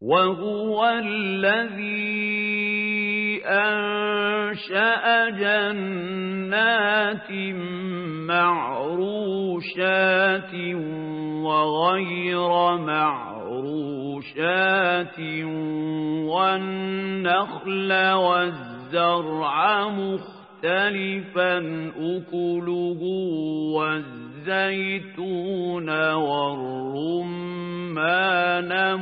وهو الذي أنشأ جنات معروشات وغير معروشات والنخل والزرع مختلفا أكله والزيتون والرمان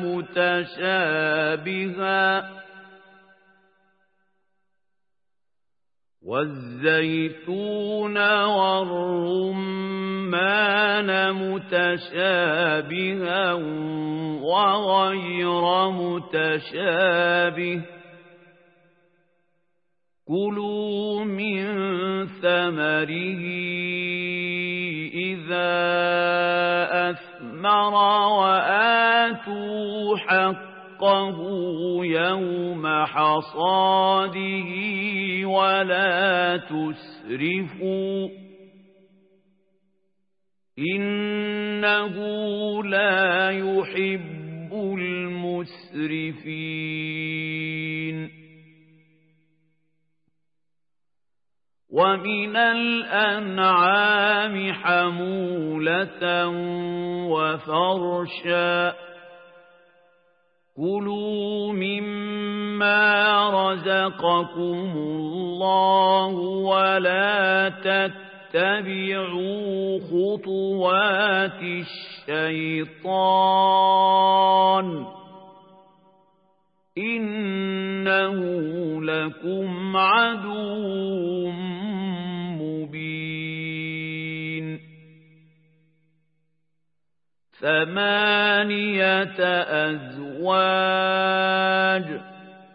متشابها وغير متشابه كلوا من ثمره إذا أثمر وآتوا حقه يوم حصاده ولا تسرفوا إنه لا يحب المسرفين ومن الأنعام حمولة وفرشا كلوا مما رزقكم الله ولا تتبعوا خطوات الشيطان إنه لكم عدو مبين 8 أزواج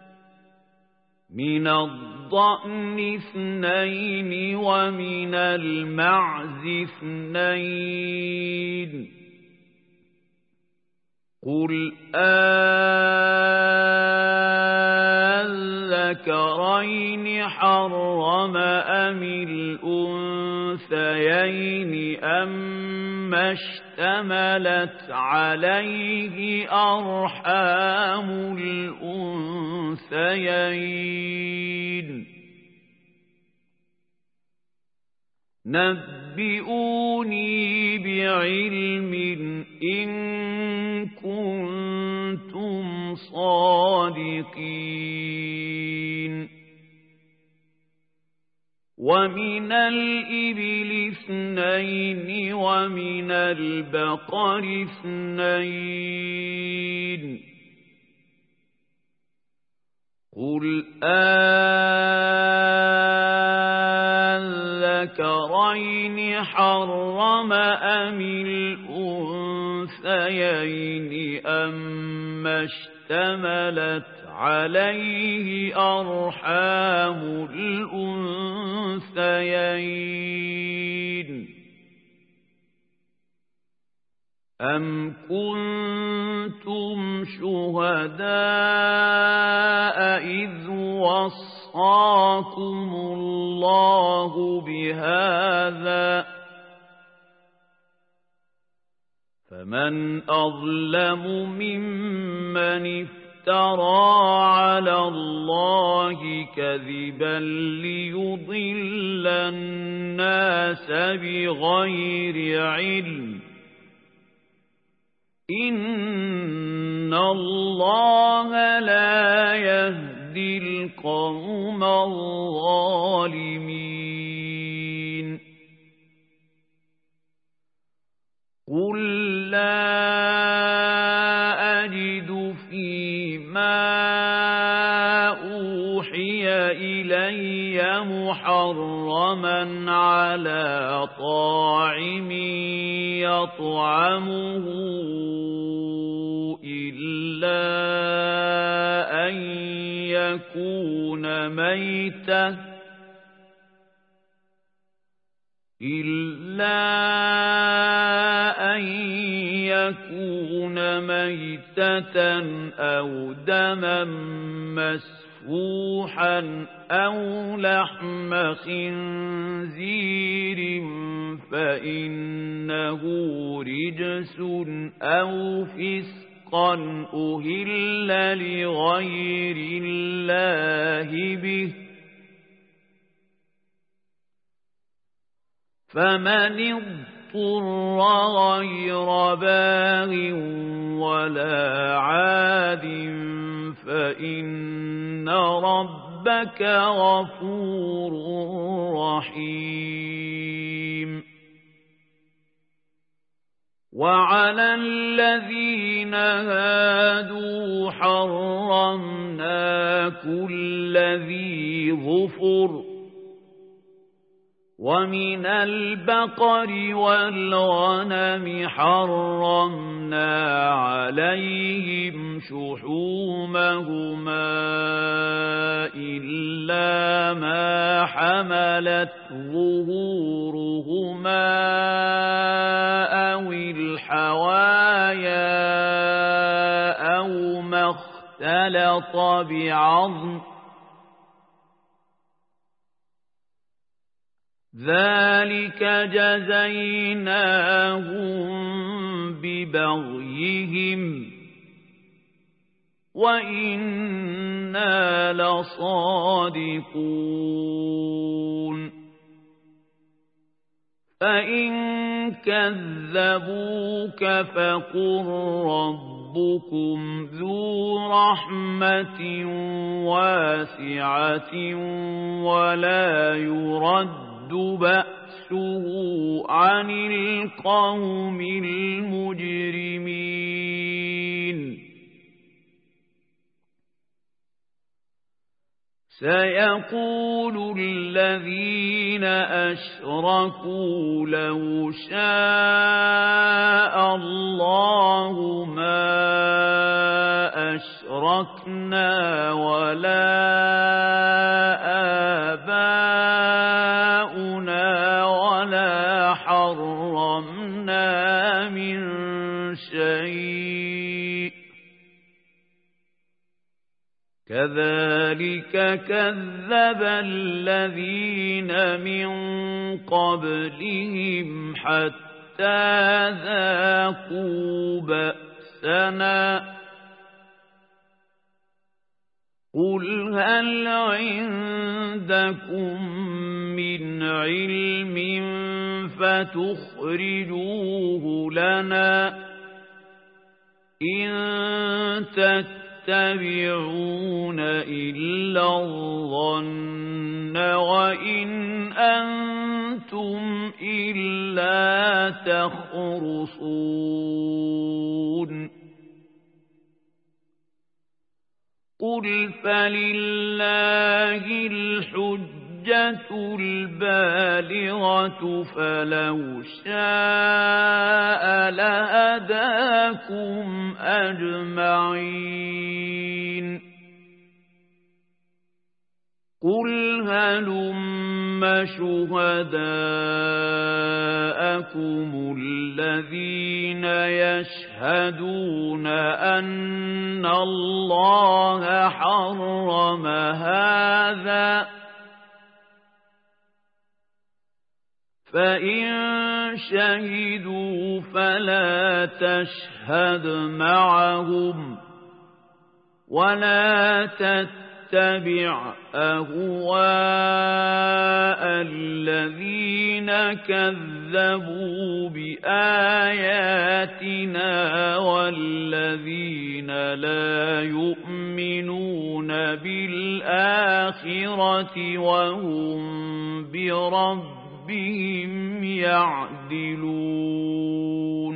من الضأن 2 ومن المعز 2 قل أذكرين حرم أم الأنثيين أما اشتملت عليه أرحام الأنثيين نبئوني بعلم إن كنتم صادقين ومن الإبل 2 ومن البقر 2 قل أذكرين حرم أم الأنثيين أما اشتملت عليه أرحام الأنثيين أم كنتم شهداء إذ وصاكم الله بهذا فمن أظلم ممن افترى على الله كذبا ليضل الناس بغير علم إن الله لا يهدي القوم الظالمين قل لا أجد فيما أوحي إلي محرما على طاعم يطعمه إلا أن يكون ميتة أو دما مسفوحا أو لحم خنزير فإنه رجس أو فسق رزقا أهل لغير الله به فمن اضطر غير باغ ولا عاد فإن ربك غفور رحيم وعلى الذين هادوا حرمنا كل ذي ظفر ومن البقر والغنم حرمنا عليهم شحومهما إلا ما حملت ظهورهما أو الحوايا أو ما اختلط بعظم ذلك جزيناهم ببغيهم وإنا لصادقون فإن كذبوك فقل ربكم ذو رحمة واسعة ولا يرد بأسه عن القوم المجرمين سيقول الذين أشركوا لو شاء الله ما أشركنا ولا آباؤنا ولا حرمنا من شيء كذلك كذب الذين من قبلهم حتى ذاقوا بأسنا قل هل عندكم من علم فتخرجوه لنا إن تتبعون إلا الظن وإن أنتم إلا تخرصون قل فلله الحجة البالغة فلو شاء لهداكم أجمعين قل هلم شهداءكم الذين يشهدون أن الله حرم هذا فإن شهدوا فلا تشهد معهم ولا تتبع أهواء الذين كذبوا بآياتنا والذين لا يؤمنون بالآخرة وهم بربهم يعدلون